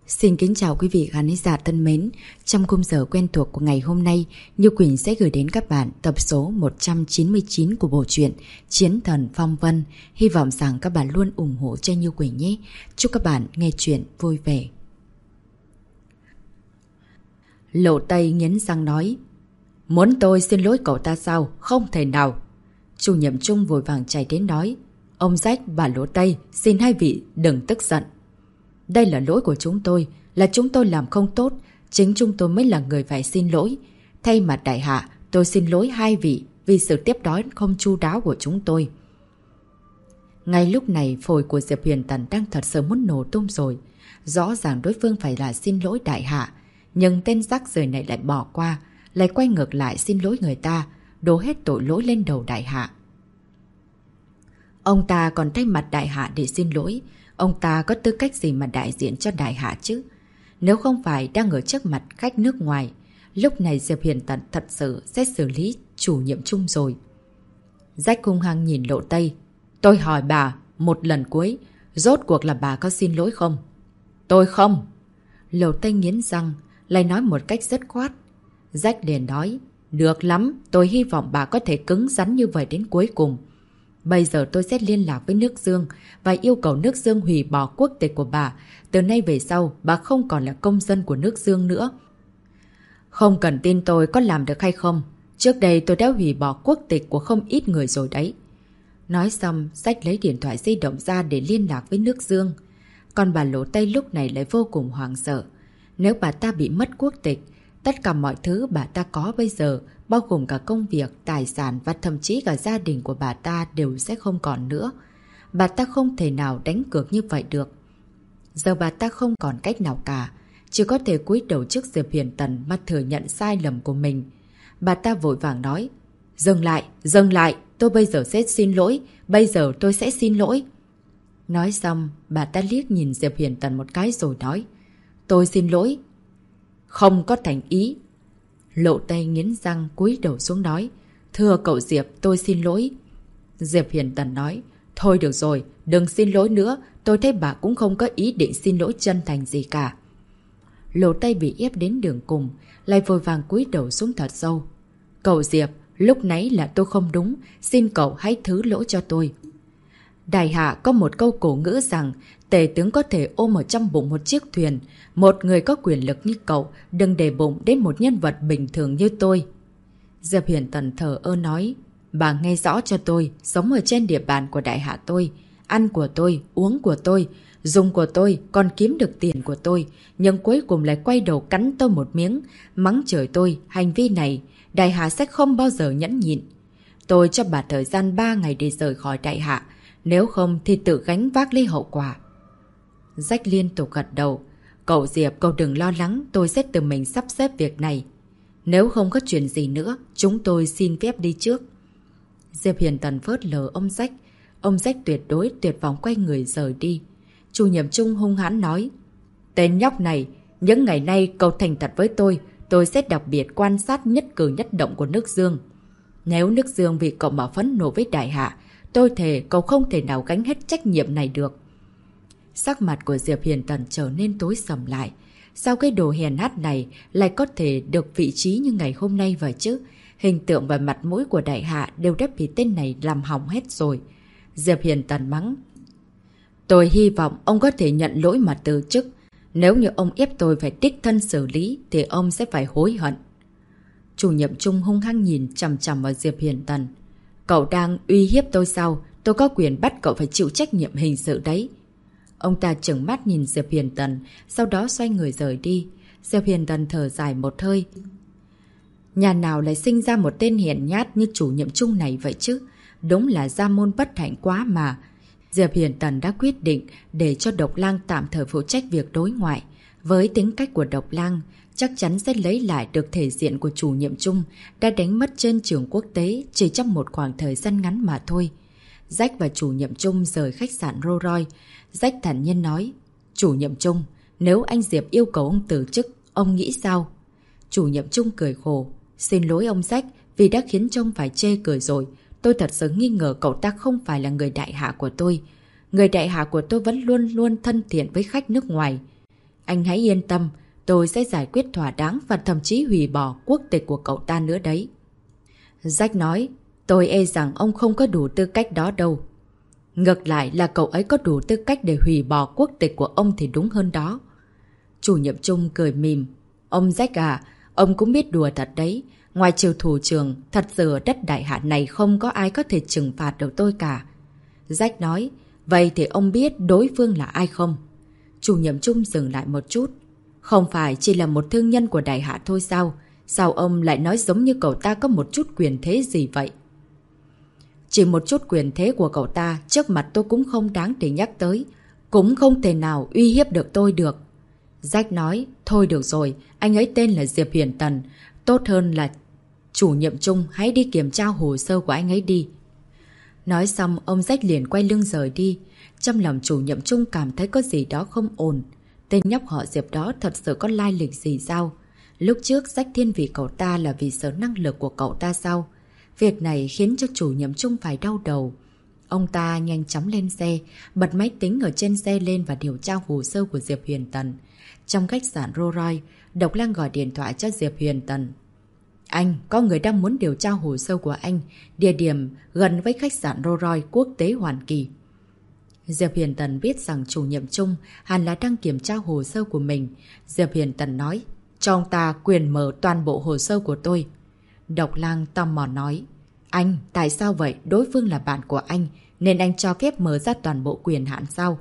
Xin kính chào quý vị khán giả thân mến. Trong khung giờ quen thuộc của ngày hôm nay, Như Quỳnh sẽ gửi đến các bạn tập số 199 của bộ truyện Chiến Thần Phong Vân. Hy vọng rằng các bạn luôn ủng hộ cho Như Quỳnh nhé. Chúc các bạn nghe chuyện vui vẻ. Lộ Tây nghiến răng nói: Muốn tôi xin lỗi cậu ta sao? Không thể nào. Chủ nhiệm Trung vội vàng chạy đến nói: Ông Rách và Lộ Tây, xin hai vị đừng tức giận. Đây là lỗi của chúng tôi, là chúng tôi làm không tốt, chính chúng tôi mới là người phải xin lỗi. Thay mặt đại hạ, tôi xin lỗi hai vị vì sự tiếp đón không chu đáo của chúng tôi. Ngay lúc này, phổi của Diệp Huyền Tần đang thật sự muốn nổ tung rồi. Rõ ràng đối phương phải là xin lỗi đại hạ, nhưng tên rác rưởi này lại bỏ qua, lại quay ngược lại xin lỗi người ta, đổ hết tội lỗi lên đầu đại hạ. Ông ta còn thay mặt đại hạ để xin lỗi. Ông ta có tư cách gì mà đại diện cho đại hạ chứ? Nếu không phải đang ở trước mặt khách nước ngoài, lúc này Diệp Huyền Tần thật sự sẽ xử lý chủ nhiệm Trung rồi. Rách hung hăng nhìn Lộ Tây: Tôi hỏi bà một lần cuối, rốt cuộc là bà có xin lỗi không? Tôi không. Lộ Tây nghiến răng, lại nói một cách dứt khoát. Rách liền nói: Được lắm, tôi hy vọng bà có thể cứng rắn như vậy đến cuối cùng. Bây giờ tôi sẽ liên lạc với nước Dương và yêu cầu nước Dương hủy bỏ quốc tịch của bà. Từ nay về sau, bà không còn là công dân của nước Dương nữa. Không cần tin tôi có làm được hay không. Trước đây tôi đã hủy bỏ quốc tịch của không ít người rồi đấy. Nói xong, Rách lấy điện thoại di động ra để liên lạc với nước Dương. Còn bà Lộ Tây lúc này lại vô cùng hoảng sợ. Nếu bà ta bị mất quốc tịch, tất cả mọi thứ bà ta có bây giờ, bao gồm cả công việc, tài sản và thậm chí cả gia đình của bà ta đều sẽ không còn nữa. Bà ta không thể nào đánh cược như vậy được. Giờ bà ta không còn cách nào cả, chỉ có thể cúi đầu trước Diệp Huyền Tần mà thừa nhận sai lầm của mình. Bà ta vội vàng nói: Dừng lại, tôi bây giờ sẽ xin lỗi, bây giờ tôi sẽ xin lỗi. Nói xong, bà ta liếc nhìn Diệp Huyền Tần một cái rồi nói: Tôi xin lỗi. Không có thành ý. Lộ Tây nghiến răng cúi đầu xuống nói: Thưa cậu Diệp, tôi xin lỗi. Diệp Huyền Tần nói: Thôi được rồi, đừng xin lỗi nữa, tôi thấy bà cũng không có ý định xin lỗi chân thành gì cả. Lộ Tây bị ép đến đường cùng, lại vội vàng cúi đầu xuống thật sâu. Cậu Diệp, lúc nãy là tôi không đúng, xin cậu hãy thứ lỗi cho tôi. Đại hạ có một câu cổ ngữ rằng tể tướng có thể ôm ở trong bụng một chiếc thuyền. Một người có quyền lực như cậu đừng để bụng đến một nhân vật bình thường như tôi. Diệp Huyền Tần thở ơ nói: Bà nghe rõ cho tôi, sống ở trên địa bàn của đại hạ tôi, ăn của tôi, uống của tôi, dùng của tôi, còn kiếm được tiền của tôi, nhưng cuối cùng lại quay đầu cắn tôi một miếng, mắng chửi tôi. Hành vi này đại hạ sẽ không bao giờ nhẫn nhịn. Tôi cho bà thời gian 3 ngày để rời khỏi đại hạ, nếu không thì tự gánh vác lấy hậu quả. Rách liên tục gật đầu. Cậu Diệp, cậu đừng lo lắng, tôi sẽ tự mình sắp xếp việc này. Nếu không có chuyện gì nữa, chúng tôi xin phép đi trước. Diệp Huyền Tần phớt lờ ông Rách. Ông Rách tuyệt đối tuyệt vọng quay người rời đi. Chủ nhiệm Trung hung hãn nói: Tên nhóc này, những ngày nay cậu thành thật với tôi sẽ đặc biệt quan sát nhất cử nhất động của nước Dương. Nếu nước Dương vì cậu mà phẫn nộ với đại hạ, tôi thề cậu không thể nào gánh hết trách nhiệm này được. Sắc mặt của Diệp Huyền Tần trở nên tối sầm lại. Sao cái đồ hèn hát này lại có thể được vị trí như ngày hôm nay vậy chứ? Hình tượng và mặt mũi của đại hạ đều đã bị tên này làm hỏng hết rồi. Diệp Huyền Tần mắng: Tôi hy vọng ông có thể nhận lỗi mà từ chức. Nếu như ông ép tôi phải đích thân xử lý thì ông sẽ phải hối hận. Chủ nhiệm Trung hung hăng nhìn chằm chằm vào Diệp Huyền Tần. Cậu đang uy hiếp tôi sao? Tôi có quyền bắt cậu phải chịu trách nhiệm hình sự đấy. Ông ta trừng mắt nhìn Diệp Huyền Tần, sau đó xoay người rời đi. Diệp Huyền Tần thở dài một hơi. Nhà nào lại sinh ra một tên hèn nhát như chủ nhiệm Trung này vậy chứ? Đúng là gia môn bất hạnh quá mà. Diệp Huyền Tần đã quyết định để cho Độc Lang tạm thời phụ trách việc đối ngoại. Với tính cách của Độc Lang, chắc chắn sẽ lấy lại được thể diện của chủ nhiệm Trung đã đánh mất trên trường quốc tế chỉ trong một khoảng thời gian ngắn mà thôi. Rách và chủ nhiệm Trung rời khách sạn Rolls Royce. Rách thản nhiên nói: Chủ nhiệm Trung, nếu anh Diệp yêu cầu ông từ chức, ông nghĩ sao? Chủ nhiệm Trung cười khổ: Xin lỗi ông Rách vì đã khiến cho ông phải chê cười rồi. Tôi thật sự nghi ngờ cậu ta không phải là người đại hạ của tôi. Người đại hạ của tôi vẫn luôn luôn thân thiện với khách nước ngoài. Anh hãy yên tâm, tôi sẽ giải quyết thỏa đáng và thậm chí hủy bỏ quốc tịch của cậu ta nữa đấy. Jack nói, tôi e rằng ông không có đủ tư cách đó đâu. Ngược lại là cậu ấy có đủ tư cách để hủy bỏ quốc tịch của ông thì đúng hơn đó. Chủ nhiệm Trung cười mỉm. Ông Jack à, ông cũng biết đùa thật đấy. Ngoài trừ thủ trưởng, thật sự ở đất đại hạ này không có ai có thể trừng phạt được tôi cả. Jack nói, vậy thì ông biết đối phương là ai không? Chủ nhiệm Trung dừng lại một chút. Không phải chỉ là một thương nhân của đại hạ thôi sao? Sao ông lại nói giống như cậu ta có một chút quyền thế gì vậy? Chỉ một chút quyền thế của cậu ta trước mặt tôi cũng không đáng để nhắc tới. Cũng không thể nào uy hiếp được tôi được. Jack nói, thôi được rồi, anh ấy tên là Diệp Huyền Tần. Tốt hơn là chủ nhiệm Trung hãy đi kiểm tra hồ sơ của anh ấy đi. Nói xong, ông Jack liền quay lưng rời đi. Trong lòng chủ nhiệm Trung cảm thấy có gì đó không ổn. Tên nhóc họ Diệp đó thật sự có lai lịch gì sao? Lúc trước Jack thiên vị cậu ta là vì sở năng lực của cậu ta sao? Việc này khiến cho chủ nhiệm Trung phải đau đầu. Ông ta nhanh chóng lên xe, bật máy tính ở trên xe lên và điều tra hồ sơ của Diệp Huyền Tần. Trong khách sạn Roy, Độc Lang gọi điện thoại cho Diệp Huyền Tần. Anh, có người đang muốn điều tra hồ sơ của anh, địa điểm gần với khách sạn Roy Quốc tế Hoàn Kỳ. Diệp Huyền Tần biết rằng chủ nhiệm Trung hẳn là đang kiểm tra hồ sơ của mình. Diệp Huyền Tần nói, cho ông ta quyền mở toàn bộ hồ sơ của tôi. Độc Lang tò mò nói, anh, tại sao vậy? Đối phương là bạn của anh, nên anh cho phép mở ra toàn bộ quyền hạn sao?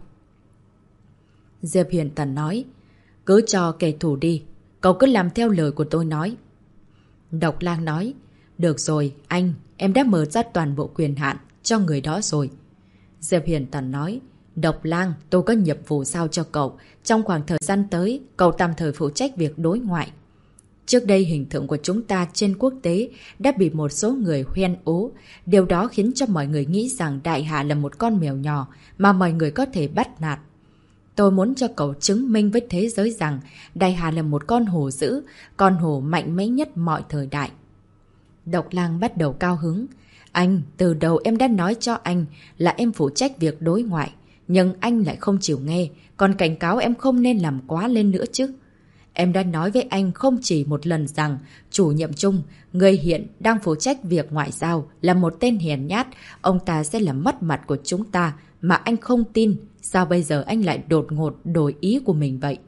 Diệp Huyền Tần nói, cứ cho kẻ thù đi, cậu cứ làm theo lời của tôi nói. Độc Lang nói, được rồi, anh, em đã mở ra toàn bộ quyền hạn cho người đó rồi. Diệp Huyền Tần nói, Độc Lang, tôi có nhiệm vụ giao cho cậu. Trong khoảng thời gian tới, cậu tạm thời phụ trách việc đối ngoại. Trước đây hình tượng của chúng ta trên quốc tế đã bị một số người hoen ố. Điều đó khiến cho mọi người nghĩ rằng Đại Hạ là một con mèo nhỏ mà mọi người có thể bắt nạt. Tôi muốn cho cậu chứng minh với thế giới rằng Đại Hạ là một con hổ dữ, con hổ mạnh mẽ nhất mọi thời đại. Độc Lang bắt đầu cao hứng. Anh, từ đầu em đã nói cho anh là em phụ trách việc đối ngoại. Nhưng anh lại không chịu nghe, còn cảnh cáo em không nên làm quá lên nữa chứ. Em đã nói với anh không chỉ một lần rằng chủ nhiệm Trung, người hiện đang phụ trách việc ngoại giao, là một tên hèn nhát, ông ta sẽ làm mất mặt của chúng ta, mà anh không tin. Sao bây giờ anh lại đột ngột đổi ý của mình vậy?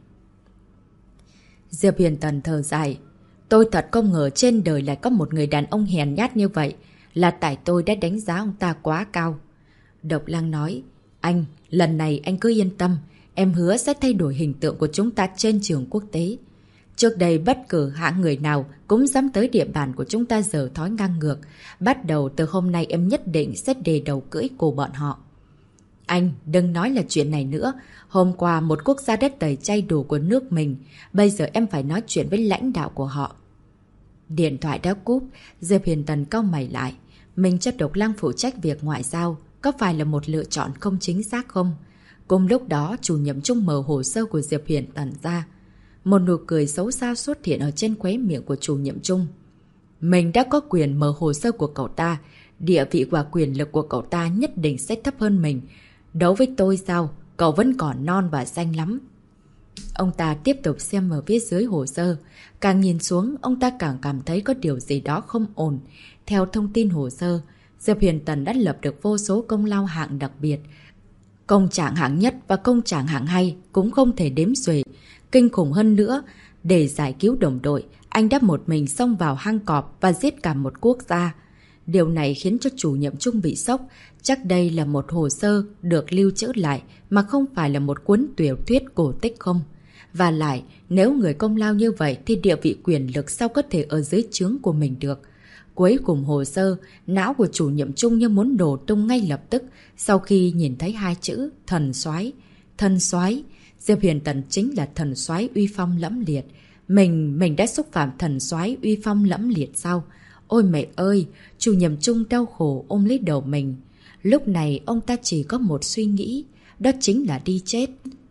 Diệp Huyền Tần thở dài. Tôi thật không ngờ trên đời lại có một người đàn ông hèn nhát như vậy. Là tại tôi đã đánh giá ông ta quá cao. Độc Lang nói, anh, lần này anh cứ yên tâm. Em hứa sẽ thay đổi hình tượng của chúng ta trên trường quốc tế. Trước đây bất cứ hạng người nào cũng dám tới địa bàn của chúng ta giờ thói ngang ngược. Bắt đầu từ hôm nay em nhất định sẽ đề đầu cưỡi của bọn họ. Anh, đừng nói là chuyện này nữa. Hôm qua một quốc gia đất tẩy chay đủ của nước mình. Bây giờ em phải nói chuyện với lãnh đạo của họ. Điện thoại đã cúp. Diệp Huyền Tần cau mày lại. Mình cho Độc Lang phụ trách việc ngoại giao. Có phải là một lựa chọn không chính xác không? Cùng lúc đó, chủ nhiệm Trung mở hồ sơ của Diệp Huyền Tần ra. Một nụ cười xấu xa xuất hiện ở trên khóe miệng của chủ nhiệm Trung. Mình đã có quyền mở hồ sơ của cậu ta. Địa vị và quyền lực của cậu ta nhất định sẽ thấp hơn mình. Đấu với tôi sao? Cậu vẫn còn non và xanh lắm. Ông ta tiếp tục xem ở phía dưới hồ sơ. Càng nhìn xuống, ông ta càng cảm thấy có điều gì đó không ổn. Theo thông tin hồ sơ, Diệp Huyền Tần đã lập được vô số công lao hạng đặc biệt. Công trạng hạng nhất và công trạng hạng hai cũng không thể đếm xuể. Kinh khủng hơn nữa, để giải cứu đồng đội, anh đã một mình xông vào hang cọp và giết cả một quốc gia. Điều này khiến cho chủ nhiệm Trung bị sốc. Chắc đây là một hồ sơ được lưu trữ lại mà không phải là một cuốn tiểu thuyết cổ tích không? Và lại, nếu người công lao như vậy thì địa vị quyền lực sao có thể ở dưới trướng của mình được? Cuối cùng hồ sơ, não của chủ nhiệm Trung như muốn đổ tung ngay lập tức sau khi nhìn thấy hai chữ thần soái. Thần soái, Diệp Huyền Tần chính là thần soái uy phong lẫm liệt. Mình đã xúc phạm thần soái uy phong lẫm liệt sao? Ôi mẹ ơi, chủ nhiệm Trung đau khổ ôm lấy đầu mình. Lúc này ông ta chỉ có một suy nghĩ, đó chính là đi chết.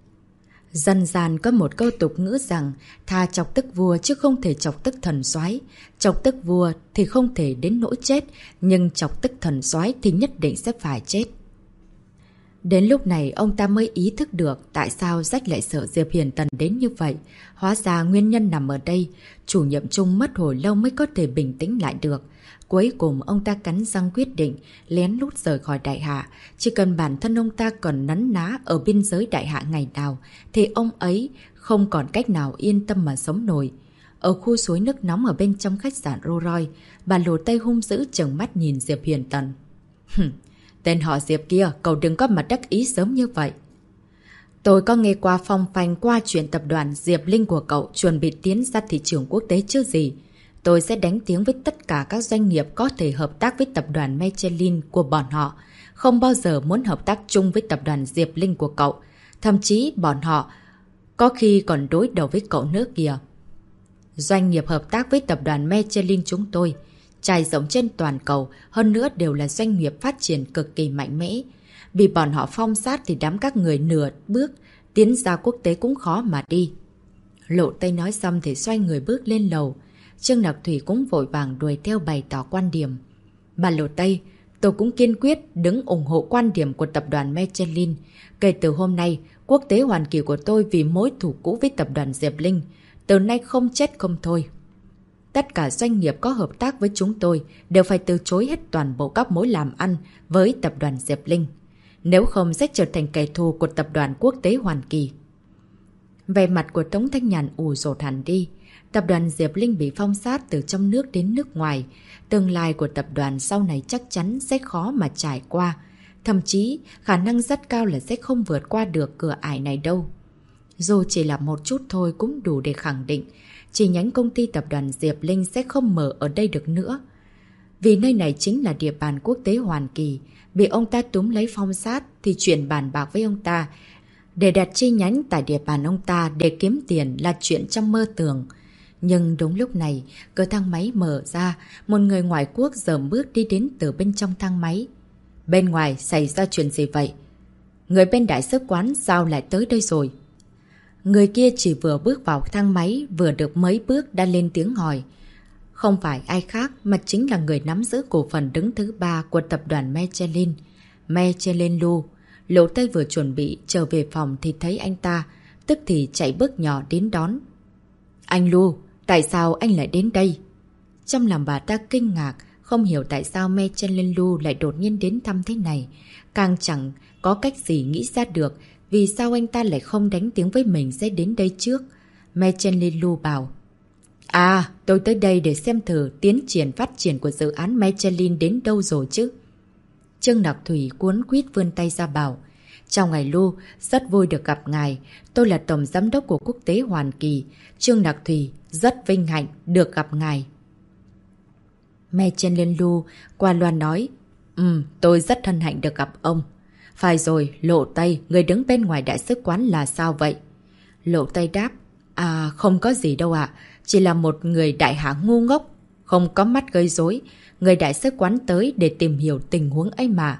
Dân gian có một câu tục ngữ rằng thà chọc tức vua chứ không thể chọc tức thần soái. Chọc tức vua thì không thể đến nỗi chết, nhưng chọc tức thần soái thì nhất định sẽ phải chết. Đến lúc này ông ta mới ý thức được tại sao Jack lại sợ Diệp Hiền Tần đến như vậy. Hóa ra nguyên nhân nằm ở đây, chủ nhiệm chung mất hồi lâu mới có thể bình tĩnh lại được. Cuối cùng ông ta cắn răng quyết định lén lút rời khỏi đại hạ. Chỉ cần bản thân ông ta còn nấn ná ở biên giới đại hạ ngày nào thì ông ấy không còn cách nào yên tâm mà sống nổi. Ở khu suối nước nóng ở bên trong khách sạn Rolls Royce, bà lồ tay hung dữ trừng mắt nhìn Diệp Hiền Tần. Tên họ Diệp kia, cậu đừng có mà đắc ý sớm như vậy. Tôi có nghe qua phong phanh qua chuyện tập đoàn Diệp Linh của cậu chuẩn bị tiến ra thị trường quốc tế chứ gì. Tôi sẽ đánh tiếng với tất cả các doanh nghiệp có thể hợp tác với tập đoàn Michelin của bọn họ. Không bao giờ muốn hợp tác chung với tập đoàn Diệp Linh của cậu. Thậm chí bọn họ có khi còn đối đầu với cậu nữa kìa. Doanh nghiệp hợp tác với tập đoàn Michelin chúng tôi trải rộng trên toàn cầu, hơn nữa đều là doanh nghiệp phát triển cực kỳ mạnh mẽ. Vì bọn họ phong sát thì đám các người nửa bước tiến ra quốc tế cũng khó mà đi. Lộ Tây nói xong thì xoay người bước lên lầu. Trương Nặc Thủy cũng vội vàng đuổi theo bày tỏ quan điểm. Bà Lộ Tây, tôi cũng kiên quyết đứng ủng hộ quan điểm của tập đoàn Michelin. Kể từ hôm nay, quốc tế hoàn kỳ của tôi vì mối thù cũ với tập đoàn Diệp Linh. Từ nay không chết không thôi. Tất cả doanh nghiệp có hợp tác với chúng tôi đều phải từ chối hết toàn bộ các mối làm ăn với tập đoàn Diệp Linh. Nếu không sẽ trở thành kẻ thù của tập đoàn quốc tế Hoàn Kỳ. Về mặt của Tống Thanh Nhàn ù rột hẳn đi. Tập đoàn Diệp Linh bị phong sát từ trong nước đến nước ngoài. Tương lai của tập đoàn sau này chắc chắn sẽ khó mà trải qua. Thậm chí khả năng rất cao là sẽ không vượt qua được cửa ải này đâu. Dù chỉ là một chút thôi cũng đủ để khẳng định chi nhánh công ty tập đoàn Diệp Linh sẽ không mở ở đây được nữa. Vì nơi này chính là địa bàn quốc tế Hoàn Kỳ. Bị ông ta túm lấy phong sát thì chuyện bàn bạc với ông ta để đặt chi nhánh tại địa bàn ông ta để kiếm tiền là chuyện trong mơ tưởng. Nhưng đúng lúc này, cửa thang máy mở ra, một người ngoại quốc dởm bước đi đến từ bên trong thang máy. Bên ngoài xảy ra chuyện gì vậy? Người bên đại sứ quán sao lại tới đây rồi? Người kia chỉ vừa bước vào thang máy, vừa được mấy bước đã lên tiếng hỏi. Không phải ai khác mà chính là người nắm giữ cổ phần đứng thứ 3 của tập đoàn Michelin, Michelin Lu. Lộ Tây vừa chuẩn bị trở về phòng thì thấy anh ta, tức thì chạy bước nhỏ đến đón. Anh Lu, tại sao anh lại đến đây? Trong lòng bà ta kinh ngạc, không hiểu tại sao Michelin Lu lại đột nhiên đến thăm thế này. Càng chẳng có cách gì nghĩ ra được vì sao anh ta lại không đánh tiếng với mình sẽ đến đây trước. Michelin Lu bảo. À, tôi tới đây để xem thử tiến triển phát triển của dự án Michelin đến đâu rồi chứ. Trương Nặc Thủy cuốn quýt vươn tay ra bảo. Chào ngài Lu, rất vui được gặp ngài. Tôi là tổng giám đốc của quốc tế Hoàn Kỳ. Trương Nặc Thủy, rất vinh hạnh được gặp ngài. Michelin Lu qua loa nói. Tôi rất hân hạnh được gặp ông. Phải rồi, Lộ Tây, người đứng bên ngoài đại sứ quán là sao vậy? Lộ Tây đáp. À, không có gì đâu ạ. Chỉ là một người đại hạ ngu ngốc, không có mắt gây rối. Người đại sứ quán tới để tìm hiểu tình huống ấy mà.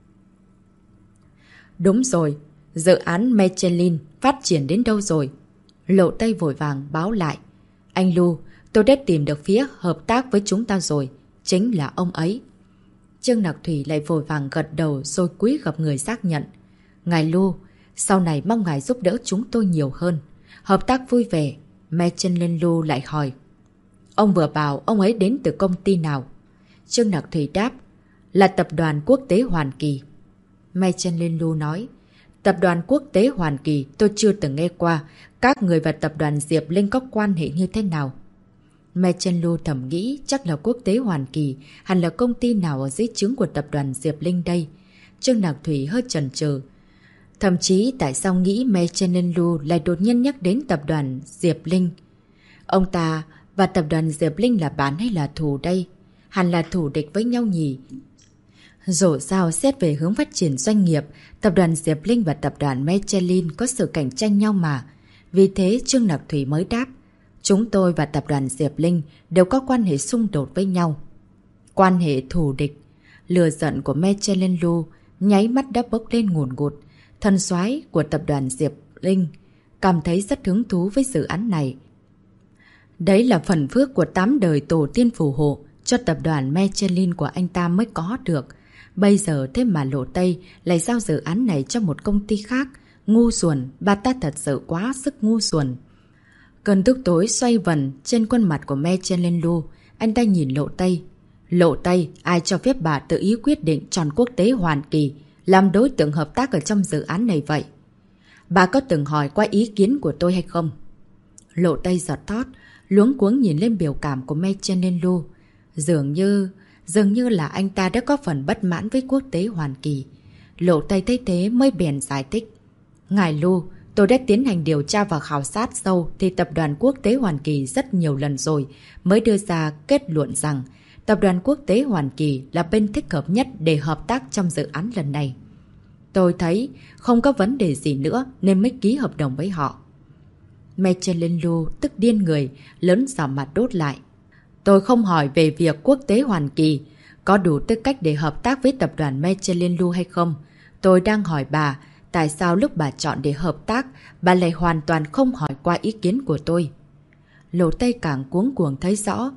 Đúng rồi, dự án Michelin phát triển đến đâu rồi? Lộ Tây vội vàng báo lại. Anh Lu, tôi đã tìm được phía hợp tác với chúng ta rồi. Chính là ông ấy. Trương Nặc Thủy lại vội vàng gật đầu rồi cúi gặp người xác nhận. Ngài Lu, sau này mong ngài giúp đỡ chúng tôi nhiều hơn. Hợp tác vui vẻ. Michelin Lu lại hỏi. Ông vừa bảo ông ấy đến từ công ty nào? Trương Nặc Thủy đáp. Là tập đoàn quốc tế Hoàn Kỳ. Michelin Lu nói. Tập đoàn quốc tế Hoàn Kỳ tôi chưa từng nghe qua. Các người và tập đoàn Diệp Linh có quan hệ như thế nào? Michelin Lu thầm nghĩ chắc là quốc tế Hoàn Kỳ, hẳn là công ty nào ở dưới trướng của tập đoàn Diệp Linh đây. Trương Nặc Thủy hơi chần chừ. Thậm chí tại sao nghĩ Michelin Lu lại đột nhiên nhắc đến tập đoàn Diệp Linh? Ông ta và tập đoàn Diệp Linh là bạn hay là thù đây? Hẳn là thù địch với nhau nhỉ? Dù sao xét về hướng phát triển doanh nghiệp, tập đoàn Diệp Linh và tập đoàn Michelin có sự cạnh tranh nhau mà. Vì thế Trương Nặc Thủy mới đáp. Chúng tôi và tập đoàn Diệp Linh đều có quan hệ xung đột với nhau. Quan hệ thù địch. Lửa giận của Michelin Lu nháy mắt đã bốc lên ngùn ngụt. Thần soái của tập đoàn Diệp Linh cảm thấy rất hứng thú với dự án này. Đấy là phần phước của 8 đời tổ tiên phù hộ cho tập đoàn Michelin của anh ta mới có được. Bây giờ thế mà Lộ Tây lại giao dự án này cho một công ty khác. Ngu xuẩn, bà ta thật sự quá sức ngu xuẩn. Cơn tức tối xoay vần trên khuôn mặt của Michelin Lu. Anh ta nhìn Lộ Tây. Lộ Tây, ai cho phép bà tự ý quyết định chọn Quốc tế Hoàn Kỳ làm đối tượng hợp tác ở trong dự án này vậy? Bà có từng hỏi qua ý kiến của tôi hay không? Lộ Tây giật thót, luống cuống nhìn lên biểu cảm của Michelin Lu. Dường như là anh ta đã có phần bất mãn với Quốc tế Hoàn Kỳ. Lộ Tây thấy thế mới bèn giải thích. Ngài Lu, tôi đã tiến hành điều tra và khảo sát sâu thì tập đoàn Quốc tế Hoàn Kỳ rất nhiều lần rồi mới đưa ra kết luận rằng tập đoàn Quốc tế Hoàn Kỳ là bên thích hợp nhất để hợp tác trong dự án lần này. Tôi thấy không có vấn đề gì nữa nên mới ký hợp đồng với họ. Michelin Lu tức điên người, lớn giọng mặt đốt lại. Tôi không hỏi về việc Quốc tế Hoàn Kỳ có đủ tư cách để hợp tác với tập đoàn Michelin Lu hay không. Tôi đang hỏi bà, tại sao lúc bà chọn để hợp tác, bà lại hoàn toàn không hỏi qua ý kiến của tôi. Lộ Tây càng cuống cuồng thấy rõ.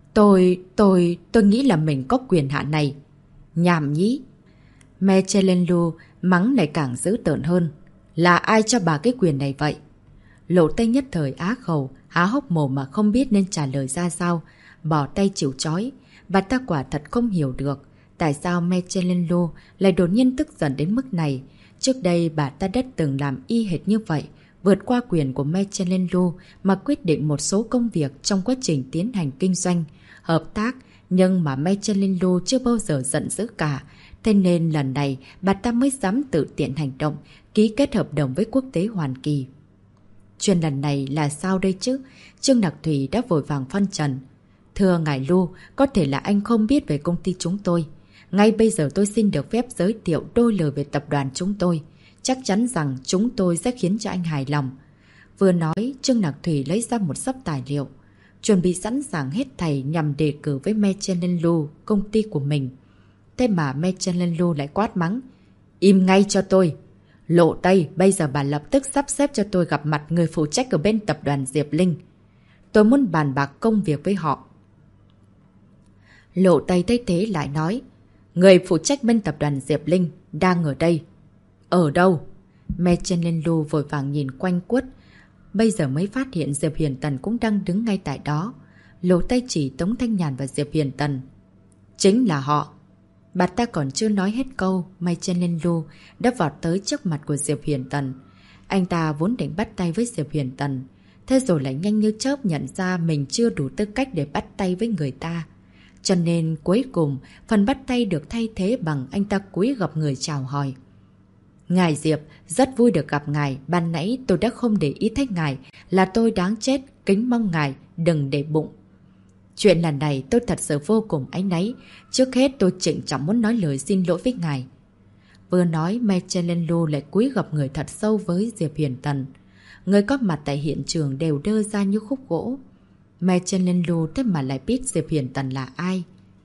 Tôi nghĩ là mình có quyền hạn này. Nhảm nhí. Michelin Lu mắng lại càng dữ tợn hơn. Là ai cho bà cái quyền này vậy? Lộ Tây nhất thời á khẩu, há hốc mồm mà không biết nên trả lời ra sao. Bỏ tay chịu trói. Bà ta quả thật không hiểu được tại sao Michelin Lu lại đột nhiên tức giận đến mức này. Trước đây bà ta đã từng làm y hệt như vậy, vượt qua quyền của Michelin Lu mà quyết định một số công việc trong quá trình tiến hành kinh doanh, hợp tác, nhưng mà Michelin Lu chưa bao giờ giận dữ cả. Thế nên lần này bà ta mới dám tự tiện hành động, ký kết hợp đồng với Quốc tế Hoàn Kỳ. Chuyện lần này là sao đây chứ? Trương Đặc Thủy đã vội vàng phân trần. Thưa ngài Lu, có thể là anh không biết về công ty chúng tôi. Ngay bây giờ tôi xin được phép giới thiệu đôi lời về tập đoàn chúng tôi. Chắc chắn rằng chúng tôi sẽ khiến cho anh hài lòng. Vừa nói, Trương Đặc Thủy lấy ra một xấp tài liệu, chuẩn bị sẵn sàng hết thảy nhằm đề cử với Michelin Lu, công ty của mình. Thế mà Michelin Lu lại quát mắng. Im ngay cho tôi! Lộ Tây, bây giờ bà lập tức sắp xếp cho tôi gặp mặt người phụ trách ở bên tập đoàn Diệp Linh. Tôi muốn bàn bạc công việc với họ. Lộ Tây thấy thế lại nói. Người phụ trách bên tập đoàn Diệp Linh đang ở đây. Ở đâu? Michelin Lu vội vàng nhìn quanh quất. Bây giờ mới phát hiện Diệp Hiền Tần cũng đang đứng ngay tại đó. Lộ Tây chỉ Tống Thanh Nhàn và Diệp Hiền Tần. Chính là họ. Bà ta còn chưa nói hết câu, Michelin Lu đã vọt tới trước mặt của Diệp Hiền Tần. Anh ta vốn định bắt tay với Diệp Hiền Tần, thế rồi lại nhanh như chớp nhận ra mình chưa đủ tư cách để bắt tay với người ta. Cho nên cuối cùng, phần bắt tay được thay thế bằng anh ta cúi gặp người chào hỏi. Ngài Diệp, rất vui được gặp ngài. Ban nãy tôi đã không để ý thấy ngài, là tôi đáng chết, kính mong ngài đừng để bụng. Chuyện lần này tôi thật sự vô cùng áy náy. Trước hết tôi trịnh trọng muốn nói lời xin lỗi với ngài. Vừa nói, Michelin Lu lại cúi gặp người thật sâu với Diệp Hiền Tần. Người có mặt tại hiện trường đều đơ ra như khúc gỗ. Michelin Lu thế mà lại biết Diệp Hiền Tần là ai.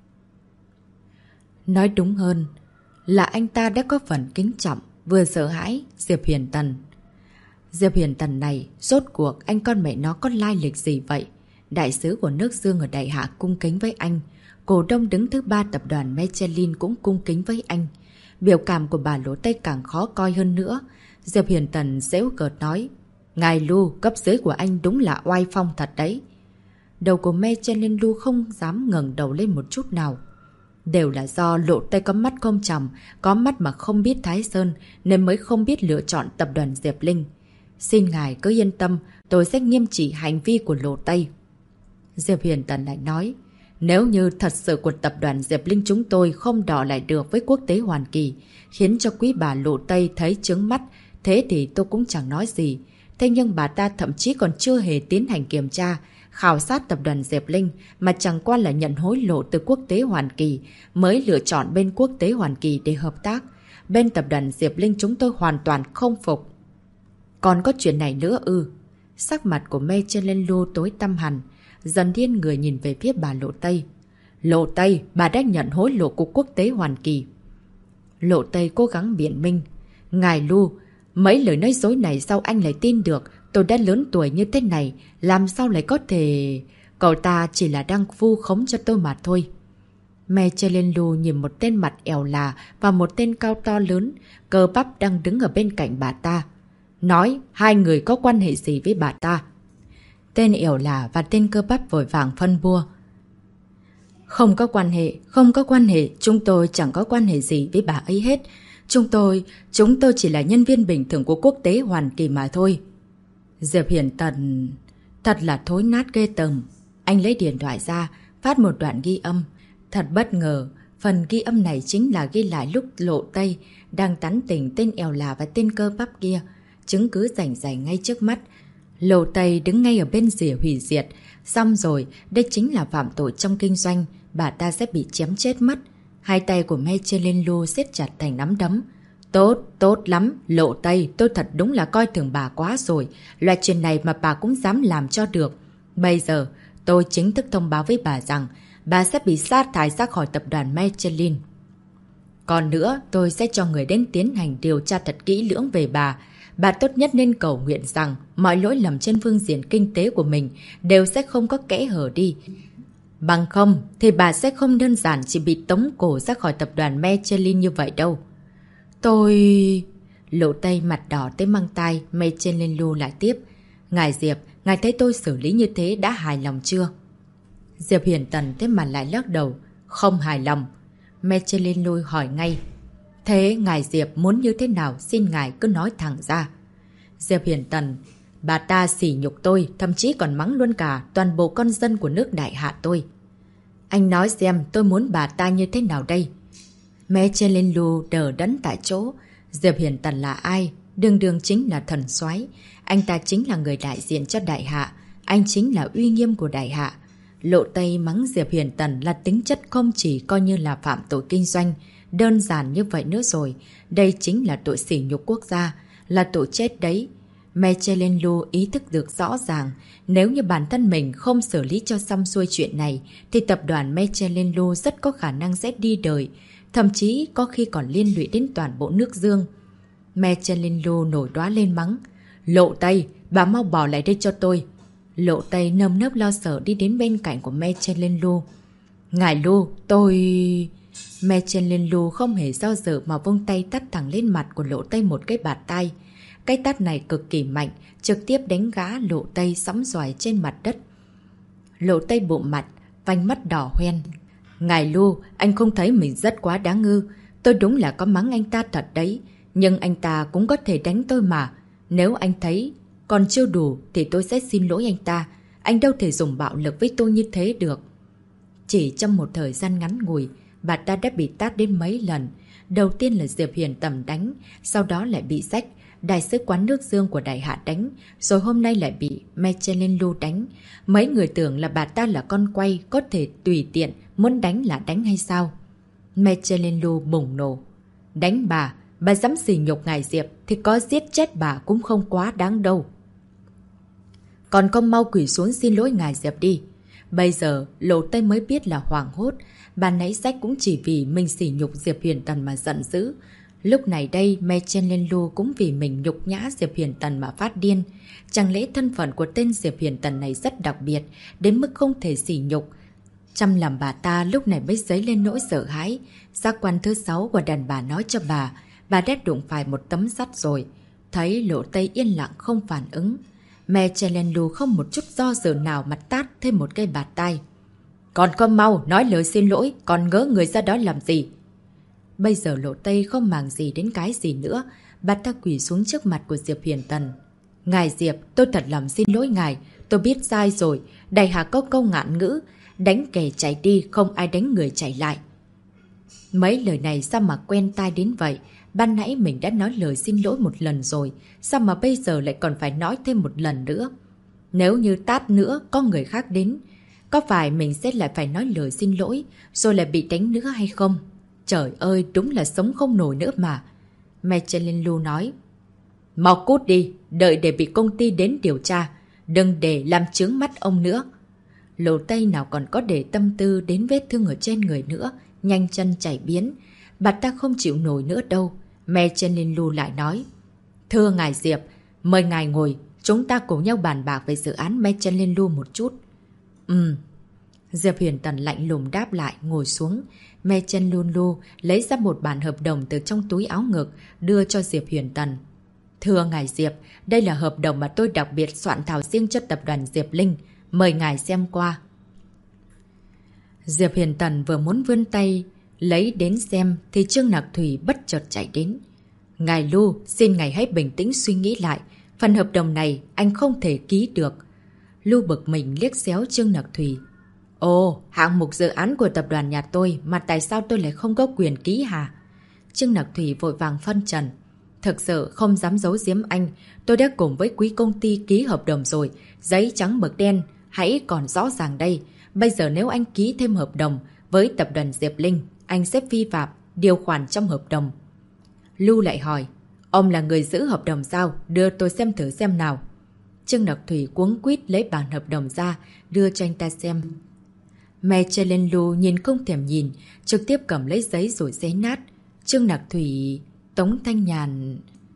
Nói đúng hơn là anh ta đã có phần kính trọng, vừa sợ hãi Diệp Hiền Tần. Diệp Hiền Tần này, rốt cuộc anh con mẹ nó có lai lịch gì vậy? Đại sứ của nước Dương ở Đại Hạ cung kính với anh. Cổ đông đứng thứ 3 tập đoàn Michelin cũng cung kính với anh. Biểu cảm của bà Lộ Tây càng khó coi hơn nữa. Diệp Hiền Tần giễu cợt nói. Ngài Lu, cấp dưới của anh đúng là oai phong thật đấy. Đầu của Michelin Lu không dám ngẩng đầu lên một chút nào. Đều là do Lộ Tây có mắt không tròng, có mắt mà không biết Thái Sơn, nên mới không biết lựa chọn tập đoàn Diệp Linh. Xin ngài cứ yên tâm, tôi sẽ nghiêm trị hành vi của Lộ Tây. Diệp Hiền Tần lại nói, nếu như thật sự của tập đoàn Diệp Linh chúng tôi không đọ lại được với Quốc tế Hoàn Kỳ, khiến cho quý bà Lộ Tây thấy chướng mắt, thế thì tôi cũng chẳng nói gì. Thế nhưng bà ta thậm chí còn chưa hề tiến hành kiểm tra, khảo sát tập đoàn Diệp Linh, mà chẳng qua là nhận hối lộ từ Quốc tế Hoàn Kỳ, mới lựa chọn bên Quốc tế Hoàn Kỳ để hợp tác. Bên tập đoàn Diệp Linh chúng tôi hoàn toàn không phục. Còn có chuyện này nữa ư? Sắc mặt của Michelin Lu tối tăm hẳn, dần điên người nhìn về phía bà Lộ Tây. Lộ Tây, bà đã nhận hối lộ của Quốc tế Hoàn Kỳ. Lộ Tây cố gắng biện minh. Ngài Lu, mấy lời nói dối này sao anh lại tin được? Tôi đã lớn tuổi như thế này, làm sao lại có thể... Cậu ta chỉ là đang vu khống cho tôi mà thôi. Mechelin Lu nhìn một tên mặt ẻo là và một tên cao to lớn, cơ bắp đang đứng ở bên cạnh bà ta. Nói, hai người có quan hệ gì với bà ta? Tên ẻo là và tên cơ bắp vội vàng phân bua. Không có quan hệ, chúng tôi chẳng có quan hệ gì với bà ấy hết. Chúng tôi chỉ là nhân viên bình thường của quốc tế Hoàn Kỳ mà thôi. Diệp Hiển Tần... Thật là thối nát ghê tởm. Anh lấy điện thoại ra, phát một đoạn ghi âm. Thật bất ngờ, phần ghi âm này chính là ghi lại lúc Lộ Tây đang tán tỉnh tên eo là và tên cơ bắp kia. Chứng cứ rành rành ngay trước mắt. Lộ Tây đứng ngay ở bên rìa hủy diệt. Xong rồi, đây chính là phạm tội trong kinh doanh. Bà ta sẽ bị chém chết mất. Hai tay của Mechelin Lu siết chặt thành nắm đấm. Tốt lắm, Lộ Tây, tôi thật đúng là coi thường bà quá rồi. Loại chuyện này mà bà cũng dám làm cho được. Bây giờ, tôi chính thức thông báo với bà rằng bà sẽ bị sa thải ra khỏi tập đoàn Mechelin. Còn nữa, tôi sẽ cho người đến tiến hành điều tra thật kỹ lưỡng về bà. Bà tốt nhất nên cầu nguyện rằng mọi lỗi lầm trên phương diện kinh tế của mình đều sẽ không có kẽ hở đi. Bằng không, thì bà sẽ không đơn giản chỉ bị tống cổ ra khỏi tập đoàn Mechelin như vậy đâu. Lộ Tây mặt đỏ tới mang tay, Mechelin Lu lại tiếp. Ngài Diệp, ngài thấy tôi xử lý như thế đã hài lòng chưa? Diệp Hiển Tần thế mà lại lắc đầu. Không hài lòng. Mechelin Lu hỏi ngay. Thế ngài Diệp muốn như thế nào, xin ngài cứ nói thẳng ra. Diệp Hiển Tần. Bà ta sỉ nhục tôi, thậm chí còn mắng luôn cả toàn bộ con dân của nước Đại Hạ tôi. Anh nói xem tôi muốn bà ta như thế nào đây? Mechelin Lu đờ đẫn tại chỗ. Diệp Hiển Tần là ai? Đường chính là thần soái. Anh ta chính là người đại diện cho Đại Hạ. Anh chính là uy nghiêm của Đại Hạ. Lộ Tây mắng Diệp Hiển Tần là tính chất không chỉ coi như là phạm tội kinh doanh. Đơn giản như vậy nữa rồi. Đây chính là tội sỉ nhục quốc gia. Là tội chết đấy. Mechelin Lu ý thức được rõ ràng. Nếu như bản thân mình không xử lý cho xong xuôi chuyện này thì tập đoàn Mechelin Lu rất có khả năng sẽ đi đời. Thậm chí có khi còn liên lụy đến toàn bộ nước Dương. Mechelin Lu nổi đoá lên mắng. Lộ Tây, bà mau bỏ lại đây cho tôi. Lộ Tây nơm nớp lo sợ đi đến bên cạnh của Mechelin Lu. Ngài Lu, Mechelin Lu không hề do dự mà vung tay tát thẳng lên mặt của Lộ Tây một cái bạt tay. Cái tát này cực kỳ mạnh, trực tiếp đánh gã Lộ Tây sóng xoài trên mặt đất. Lộ Tây bụng mặt, vành mắt đỏ hoen. Ngài Lu, anh không thấy mình rất quá đáng ư? Tôi đúng là có mắng anh ta thật đấy, nhưng anh ta cũng có thể đánh tôi mà. Nếu anh thấy còn chưa đủ thì tôi sẽ xin lỗi anh ta. Anh đâu thể dùng bạo lực với tôi như thế được. Chỉ trong một thời gian ngắn ngủi, bà ta đã bị tát đến mấy lần. Đầu tiên là Diệp Hiển Tần đánh, sau đó lại bị Rách, đại sứ quán nước Dương của Đại Hạ đánh, rồi hôm nay lại bị Mechelin Lu đánh. Mấy người tưởng là bà ta là con quay, có thể tùy tiện, muốn đánh là đánh hay sao? Mechelin Lu bùng nổ. Đánh bà dám sỉ nhục ngài Diệp thì có giết chết bà cũng không quá đáng đâu. Còn không mau quỳ xuống xin lỗi ngài Diệp đi. Bây giờ Lộ Tây mới biết là hoảng hốt. Bà nãy Rách cũng chỉ vì mình sỉ nhục Diệp Hiển Tần mà giận dữ. Lúc này đây Mechelin Lu cũng vì mình nhục nhã Diệp Hiển Tần mà phát điên. Chẳng lẽ thân phận của tên Diệp Hiển Tần này rất đặc biệt, đến mức không thể sỉ nhục. Trong lòng bà ta lúc này mới dấy lên nỗi sợ hãi. Giác quan thứ 6 của đàn bà nói cho bà đã đụng phải một tấm sắt rồi. Thấy Lộ Tây yên lặng không phản ứng, Mechelin Lu không một chút do dự nào mà tát thêm một cây bạt tay. Còn không mau nói lời xin lỗi, còn ngỡ người ra đó làm gì? Bây giờ Lộ Tây không màng gì đến cái gì nữa. Bà ta quỳ xuống trước mặt của Diệp Hiển Tần. Ngài Diệp, tôi thật lòng xin lỗi ngài. Tôi biết sai rồi. Đại Hạ có câu ngạn ngữ, đánh kẻ chạy đi, không ai đánh người chạy lại. Mấy lời này sao mà quen tai đến vậy? Ban nãy mình đã nói lời xin lỗi một lần rồi, sao mà bây giờ lại còn phải nói thêm một lần nữa? Nếu như tát nữa có người khác đến, có phải mình sẽ lại phải nói lời xin lỗi, rồi lại bị đánh nữa hay không? Trời ơi, đúng là sống không nổi nữa mà. Mechelin Lu nói. Mau cút đi, đợi để bị công ty đến điều tra. Đừng để làm chướng mắt ông nữa. Lộ Tây nào còn có để tâm tư đến vết thương ở trên người nữa, nhanh chân chảy biến. Bà ta không chịu nổi nữa đâu. Mechelin Lu lại nói. Thưa ngài Diệp, mời ngài ngồi, chúng ta cùng nhau bàn bạc về dự án Mechelin Lu một chút. Diệp Huyền Tần lạnh lùng đáp lại, ngồi xuống. Me Chen Lun Lu lấy ra một bản hợp đồng từ trong túi áo ngực, đưa cho Diệp Huyền Tần. Thưa ngài Diệp, đây là hợp đồng mà tôi đặc biệt soạn thảo riêng cho tập đoàn Diệp Linh. Mời ngài xem qua. Diệp Huyền Tần vừa muốn vươn tay lấy đến xem thì Trương Nặc Thủy bất chợt chạy đến. Ngài Lu, xin ngài hãy bình tĩnh suy nghĩ lại. Phần hợp đồng này anh không thể ký được. Lu bực mình liếc xéo Trương Nặc Thủy. Ồ, hạng mục dự án của tập đoàn nhà tôi mà tại sao tôi lại không có quyền ký hả? Trương Nặc Thủy vội vàng phân trần. Thực sự không dám giấu giếm anh, tôi đã cùng với quý công ty ký hợp đồng rồi, giấy trắng mực đen, hãy còn rõ ràng đây. Bây giờ nếu anh ký thêm hợp đồng với tập đoàn Diệp Linh, anh sẽ vi phạm điều khoản trong hợp đồng. Lu lại hỏi, ông là người giữ hợp đồng sao? Đưa tôi xem thử xem nào. Trương Nặc Thủy cuống quýt lấy bản hợp đồng ra, đưa cho anh ta xem. Me Chen Lu nhìn không thèm nhìn, trực tiếp cầm lấy giấy rồi xé nát. Trương Nặc Thủy... Tống Thanh Nhàn...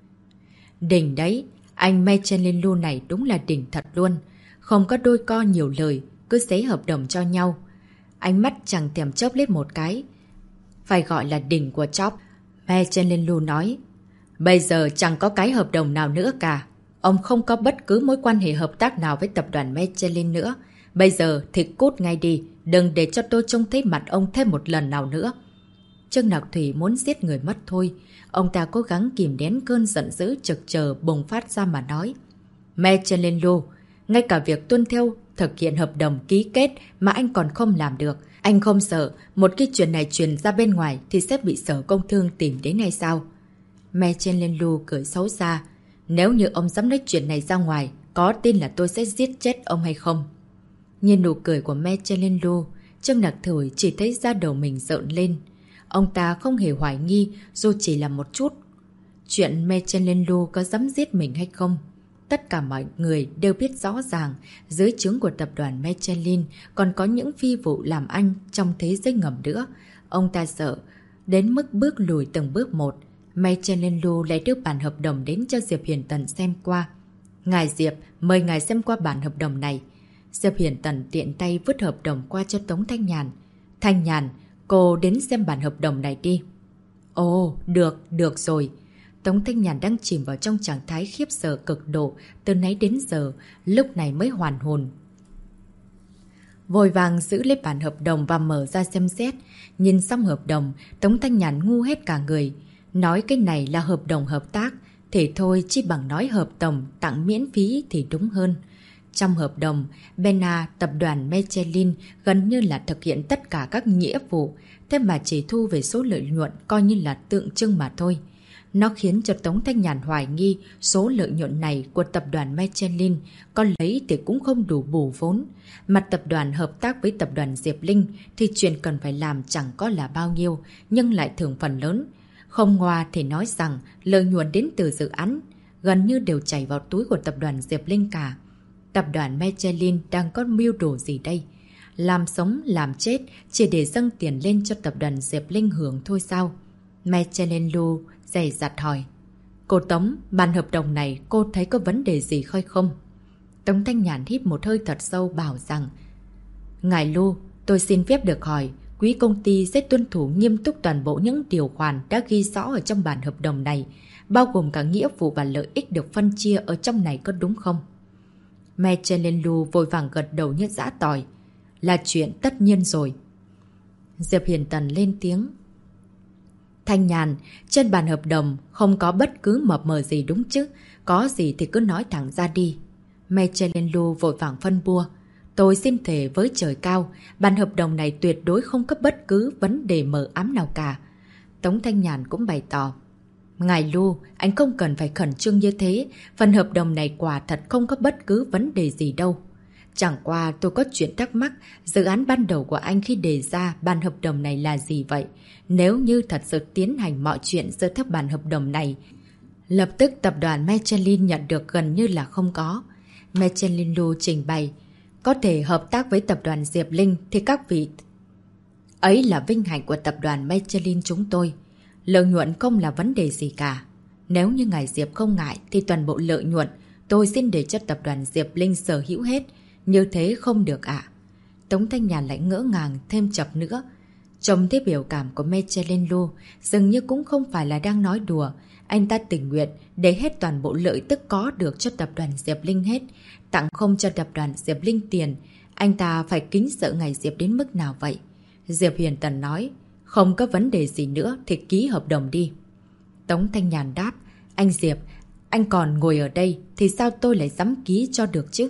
Đỉnh đấy, anh Me Chen Lu này đúng là đỉnh thật luôn. Không có đôi co nhiều lời, cứ xé hợp đồng cho nhau. Ánh mắt chẳng thèm chớp lên một cái. Phải gọi là đỉnh của chóp. Me Chen Lu nói, bây giờ chẳng có cái hợp đồng nào nữa cả. Ông không có bất cứ mối quan hệ hợp tác nào với tập đoàn Me Chen nữa. Bây giờ thì cút ngay đi, đừng để cho tôi trông thấy mặt ông thêm một lần nào nữa. Trương Nặc Thủy muốn giết người mất thôi. Ông ta cố gắng kìm nén cơn giận dữ trực chờ bùng phát ra mà nói. Me Chen Lu, ngay cả việc tuân theo thực hiện hợp đồng ký kết mà anh còn không làm được. Anh không sợ một cái chuyện này truyền ra bên ngoài thì sẽ bị Sở Công Thương tìm đến hay sao? Me Chen Lu cười xấu xa. Nếu như ông dám nói chuyện này ra ngoài, có tin là tôi sẽ giết chết ông hay không? Nhìn nụ cười của Me Chen Lu, Trương Nặc Thủy chỉ thấy da đầu mình rợn lên. Ông ta không hề hoài nghi dù chỉ là một chút. Chuyện Me Chen Lu có dám giết mình hay không? Tất cả mọi người đều biết rõ ràng dưới trướng của tập đoàn Michelin còn có những phi vụ làm ăn trong thế giới ngầm nữa. Ông ta sợ đến mức bước lùi từng bước một. Michelin Lu lại đưa bản hợp đồng đến cho Diệp Hiền Tần xem qua. Ngài Diệp, mời ngài xem qua bản hợp đồng này. Diệp Hiền Tần tiện tay vứt hợp đồng qua cho Tống Thanh Nhàn. Thanh Nhàn, cô đến xem bản hợp đồng này đi. Ồ, được rồi. Tống Thanh Nhàn đang chìm vào trong trạng thái khiếp sợ cực độ từ nãy đến giờ, lúc này mới hoàn hồn. Vội vàng giữ lấy bản hợp đồng và mở ra xem xét. Nhìn xong hợp đồng, Tống Thanh Nhàn ngu hết cả người. Nói cái này là hợp đồng hợp tác, thì thôi chi bằng nói hợp đồng tặng miễn phí thì đúng hơn. Trong hợp đồng, Bena, tập đoàn Michelin gần như là thực hiện tất cả các nghĩa vụ, thế mà chỉ thu về số lợi nhuận coi như là tượng trưng mà thôi. Nó khiến cho Tống Thanh Nhàn hoài nghi số lợi nhuận này của tập đoàn Michelin có lấy thì cũng không đủ bù vốn. Mặt tập đoàn hợp tác với tập đoàn Diệp Linh thì chuyện cần phải làm chẳng có là bao nhiêu, nhưng lại thưởng phần lớn. Không ngoa thì nói rằng lợi nhuận đến từ dự án gần như đều chảy vào túi của tập đoàn Diệp Linh cả. Tập đoàn Michelin đang có mưu đồ gì đây? Làm sống, làm chết chỉ để dâng tiền lên cho tập đoàn Diệp Linh hưởng thôi sao? Michelin Lu dè dặt hỏi. Cô Tống, bản hợp đồng này cô thấy có vấn đề gì khơi không? Tống Thanh Nhàn hít một hơi thật sâu bảo rằng Ngài Lu, tôi xin phép được hỏi, quý công ty sẽ tuân thủ nghiêm túc toàn bộ những điều khoản đã ghi rõ ở trong bản hợp đồng này, bao gồm cả nghĩa vụ và lợi ích được phân chia ở trong này có đúng không? Michelin Lu vội vàng gật đầu như giã tỏi. Là chuyện tất nhiên rồi. Diệp Hiền Tần lên tiếng. Thanh Nhàn, trên bản hợp đồng không có bất cứ mập mờ gì đúng chứ. Có gì thì cứ nói thẳng ra đi. Michelin Lu vội vàng phân bua. Tôi xin thề với trời cao, bản hợp đồng này tuyệt đối không có bất cứ vấn đề mờ ám nào cả. Tống Thanh Nhàn cũng bày tỏ. Ngài Lu, anh không cần phải khẩn trương như thế. Phần hợp đồng này quả thật không có bất cứ vấn đề gì đâu. Chẳng qua tôi có chuyện thắc mắc, dự án ban đầu của anh khi đề ra bản hợp đồng này là gì vậy? Nếu như thật sự tiến hành mọi chuyện dựa theo bản hợp đồng này, lập tức tập đoàn Michelin nhận được gần như là không có. Michelin Lu trình bày, có thể hợp tác với tập đoàn Diệp Linh thì các vị ấy là vinh hạnh của tập đoàn Michelin chúng tôi. Lợi nhuận không là vấn đề gì cả. Nếu như ngài Diệp không ngại thì toàn bộ lợi nhuận tôi xin để cho tập đoàn Diệp Linh sở hữu hết. Như thế không được ạ. Tống Thanh Nhàn lại ngỡ ngàng thêm chập nữa. Trông thấy biểu cảm của Michelin Lu dường như cũng không phải là đang nói đùa. Anh ta tình nguyện để hết toàn bộ lợi tức có được cho tập đoàn Diệp Linh hết, tặng không cho tập đoàn Diệp Linh tiền. Anh ta phải kính sợ ngày Diệp đến mức nào vậy? Diệp Huyền Tần nói, không có vấn đề gì nữa thì ký hợp đồng đi. Tống Thanh Nhàn đáp, anh Diệp, anh còn ngồi ở đây thì sao tôi lại dám ký cho được chứ?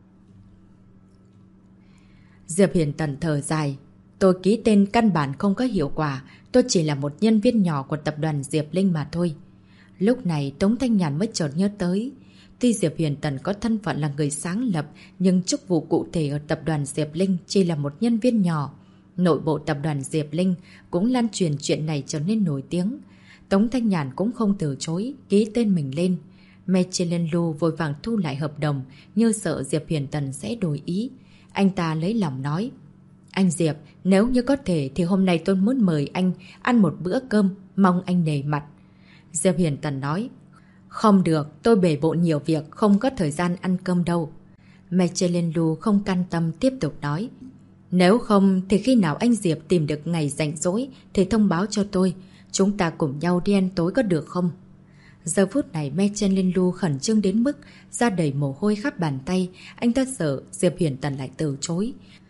Diệp Huyền Tần thở dài, tôi ký tên căn bản không có hiệu quả, tôi chỉ là một nhân viên nhỏ của tập đoàn Diệp Linh mà thôi. Lúc này Tống Thanh Nhàn mới chợt nhớ tới, tuy Diệp Huyền Tần có thân phận là người sáng lập, nhưng chức vụ cụ thể ở tập đoàn Diệp Linh chỉ là một nhân viên nhỏ. Nội bộ tập đoàn Diệp Linh cũng lan truyền chuyện này trở nên nổi tiếng. Tống Thanh Nhàn cũng không từ chối, ký tên mình lên. Michelin Lu vội vàng thu lại hợp đồng, như sợ Diệp Huyền Tần sẽ đổi ý. Anh ta lấy lòng nói, anh Diệp, nếu như có thể thì hôm nay tôi muốn mời anh ăn một bữa cơm, mong anh nể mặt. Diệp Huyền Tần nói, không được, tôi bể bộn nhiều việc, không có thời gian ăn cơm đâu. Michelin Lu không can tâm tiếp tục nói, nếu không thì khi nào anh Diệp tìm được ngày rảnh rỗi thì thông báo cho tôi, chúng ta cùng nhau đi ăn tối có được không? Giờ phút này Michelin Lu khẩn trương đến mức da đầy mồ hôi khắp bàn tay, anh ta sợ Diệp Huyền Tần lại từ chối.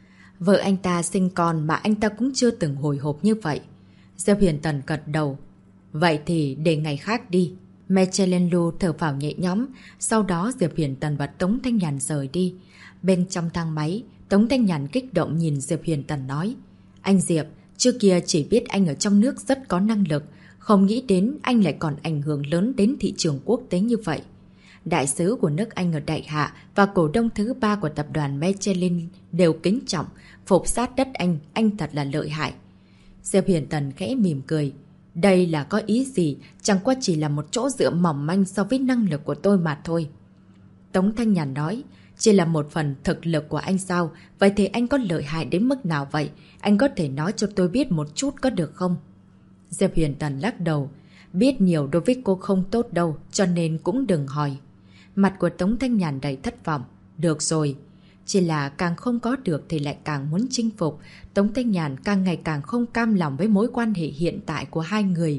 Vợ anh ta sinh con mà anh ta cũng chưa từng hồi hộp như vậy. Diệp Huyền Tần gật đầu. Vậy thì để ngày khác đi. Michelin Lu thở phào nhẹ nhõm, sau đó Diệp Huyền Tần và Tống Thanh Nhàn rời đi. Bên trong thang máy, Tống Thanh Nhàn kích động nhìn Diệp Huyền Tần nói, anh Diệp, trước kia chỉ biết anh ở trong nước rất có năng lực, không nghĩ đến anh lại còn ảnh hưởng lớn đến thị trường quốc tế như vậy. Đại sứ của nước Anh ở Đại Hạ và cổ đông thứ 3 của tập đoàn Michelin đều kính trọng, phục sát đất anh thật là lợi hại. Diệp Huyền Tần khẽ mỉm cười. Đây là có ý gì, chẳng qua chỉ là một chỗ dựa mỏng manh so với năng lực của tôi mà thôi. Tống Thanh Nhàn nói, chỉ là một phần thực lực của anh sao, vậy thì anh có lợi hại đến mức nào vậy? Anh có thể nói cho tôi biết một chút có được không? Diệp Huyền Tần lắc đầu, biết nhiều đối với cô không tốt đâu, cho nên cũng đừng hỏi. Mặt của Tống Thanh Nhàn đầy thất vọng. Được rồi. Chỉ là càng không có được thì lại càng muốn chinh phục. Tống Thanh Nhàn càng ngày càng không cam lòng với mối quan hệ hiện tại của hai người.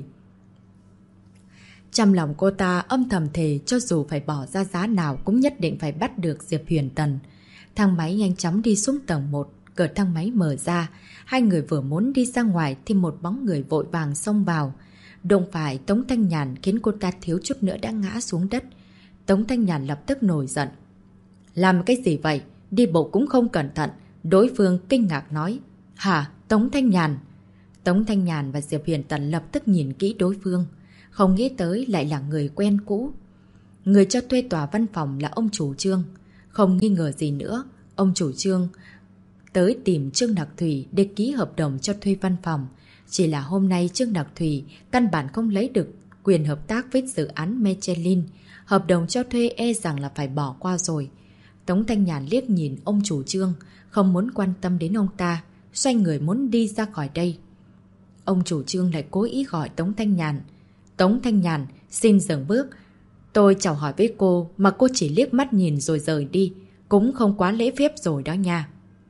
Trong lòng cô ta âm thầm thề cho dù phải bỏ ra giá nào cũng nhất định phải bắt được Diệp Huyền Tần. Thang máy nhanh chóng đi xuống tầng 1, cửa thang máy mở ra. Hai người vừa muốn đi ra ngoài thì một bóng người vội vàng xông vào. Đụng phải Tống Thanh Nhàn khiến cô ta thiếu chút nữa đã ngã xuống đất. Tống Thanh Nhàn lập tức nổi giận. Làm cái gì vậy? Đi bộ cũng không cẩn thận. Đối phương kinh ngạc nói. Hả? Tống Thanh Nhàn? Tống Thanh Nhàn và Diệp Huyền Tần lập tức nhìn kỹ đối phương. Không nghĩ tới lại là người quen cũ. Người cho thuê tòa văn phòng là ông chủ Trương. Không nghi ngờ gì nữa, ông chủ Trương tới tìm Trương Đặc Thủy để ký hợp đồng cho thuê văn phòng. Chỉ là hôm nay Trương Đặc Thủy căn bản không lấy được quyền hợp tác với dự án Michelin. Hợp đồng cho thuê e rằng là phải bỏ qua rồi. Tống Thanh Nhàn liếc nhìn ông chủ Trương, không muốn quan tâm đến ông ta, xoay người muốn đi ra khỏi đây. Ông chủ Trương lại cố ý gọi Tống Thanh Nhàn. Tống Thanh Nhàn, xin dừng bước. Tôi chào hỏi với cô mà cô chỉ liếc mắt nhìn rồi rời đi. Cũng không quá lễ phép rồi đó nha.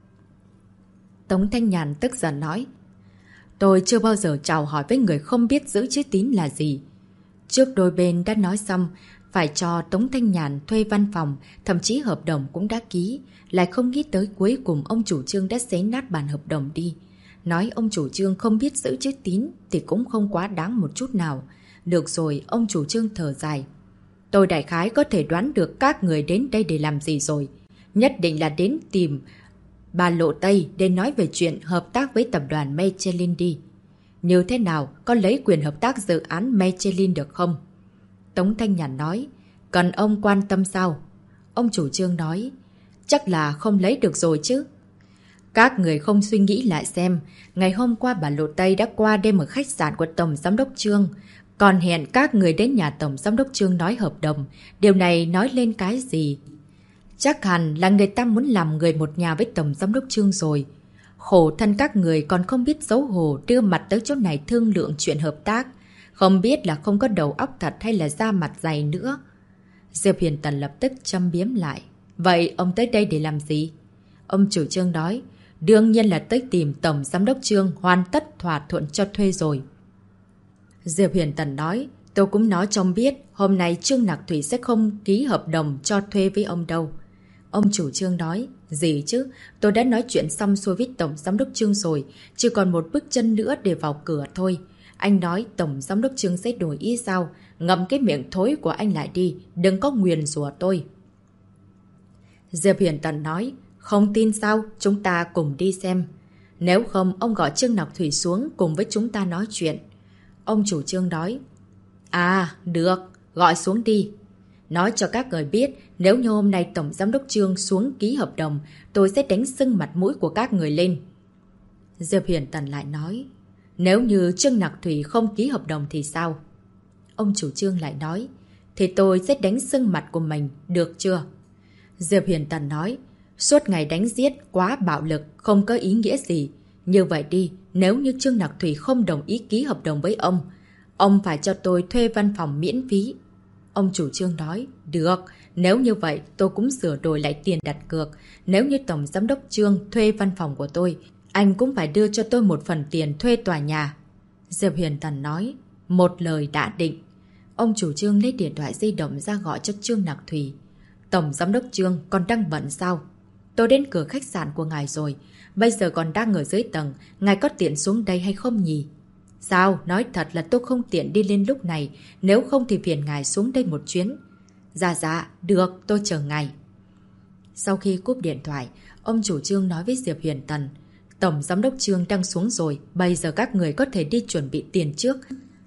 Tống Thanh Nhàn tức giận nói. Tôi chưa bao giờ chào hỏi với người không biết giữ chữ tín là gì. Trước đôi bên đã nói xong phải cho Tống Thanh Nhàn thuê văn phòng, thậm chí hợp đồng cũng đã ký. Lại không nghĩ tới cuối cùng ông chủ Trương đã xé nát bản hợp đồng đi. Nói ông chủ Trương không biết giữ chữ tín thì cũng không quá đáng một chút nào. Được rồi, ông chủ Trương thở dài. Tôi đại khái có thể đoán được các người đến đây để làm gì rồi. Nhất định là đến tìm bà Lộ Tây để nói về chuyện hợp tác với tập đoàn Michelin đi. Như thế nào, có lấy quyền hợp tác dự án Michelin được không? Tống Thanh Nhàn nói, cần ông quan tâm sao? Ông chủ Trương nói, chắc là không lấy được rồi chứ. Các người không suy nghĩ lại xem, ngày hôm qua bà Lộ Tây đã qua đêm ở khách sạn của Tổng Giám đốc Trương, còn hẹn các người đến nhà Tổng Giám đốc Trương nói hợp đồng. Điều này nói lên cái gì? Chắc hẳn là người ta muốn làm người một nhà với Tổng Giám đốc Trương rồi. Khổ thân các người còn không biết xấu hổ đưa mặt tới chỗ này thương lượng chuyện hợp tác. Không biết là không có đầu óc thật hay là da mặt dày nữa. Diệp Huyền Tần lập tức châm biếm lại. Vậy ông tới đây để làm gì? Ông chủ Trương nói, Đương nhiên là tới tìm Tổng Giám đốc Trương hoàn tất thỏa thuận cho thuê rồi. Diệp Huyền Tần nói, tôi cũng nói cho ông biết, hôm nay Trương Nặc Thủy sẽ không ký hợp đồng cho thuê với ông đâu. Ông chủ Trương nói, gì chứ, tôi đã nói chuyện xong xuôi với Tổng Giám đốc Trương rồi, chỉ còn một bước chân nữa để vào cửa thôi. Anh nói Tổng Giám đốc Trương sẽ đổi ý sao? Ngậm cái miệng thối của anh lại đi, đừng có nguyền rủa tôi. Diệp Huyền Tần nói, không tin sao, chúng ta cùng đi xem. Nếu không, ông gọi Trương Nặc Thủy xuống cùng với chúng ta nói chuyện. Ông chủ Trương nói, à, được, gọi xuống đi. Nói cho các người biết, nếu như hôm nay Tổng Giám đốc Trương xuống ký hợp đồng, tôi sẽ đánh sưng mặt mũi của các người lên. Diệp Huyền Tần lại nói, nếu như Trương Nặc Thủy không ký hợp đồng thì sao? Ông chủ Trương lại nói, thì tôi sẽ đánh sưng mặt của mình, được chưa? Diệp Huyền Tần nói, suốt ngày đánh giết, quá bạo lực, không có ý nghĩa gì. Như vậy đi, nếu như Trương Nặc Thủy không đồng ý ký hợp đồng với ông phải cho tôi thuê văn phòng miễn phí. Ông chủ Trương nói, được, nếu như vậy tôi cũng sửa đổi lại tiền đặt cược. Nếu như Tổng Giám đốc Trương thuê văn phòng của tôi, anh cũng phải đưa cho tôi một phần tiền thuê tòa nhà. Diệp Huyền Tần nói, một lời đã định. Ông chủ Trương lấy điện thoại di động ra gọi cho Trương Nặc Thủy. Tổng Giám đốc Trương còn đang bận sao? Tôi đến cửa khách sạn của ngài rồi, bây giờ còn đang ở dưới tầng, ngài có tiện xuống đây hay không nhỉ? Sao? Nói thật là tôi không tiện đi lên lúc này, nếu không thì phiền ngài xuống đây một chuyến. Dạ, được, tôi chờ ngài. Sau khi cúp điện thoại, ông chủ Trương nói với Diệp Huyền Tần, Tổng Giám đốc Trương đang xuống rồi, bây giờ các người có thể đi chuẩn bị tiền trước.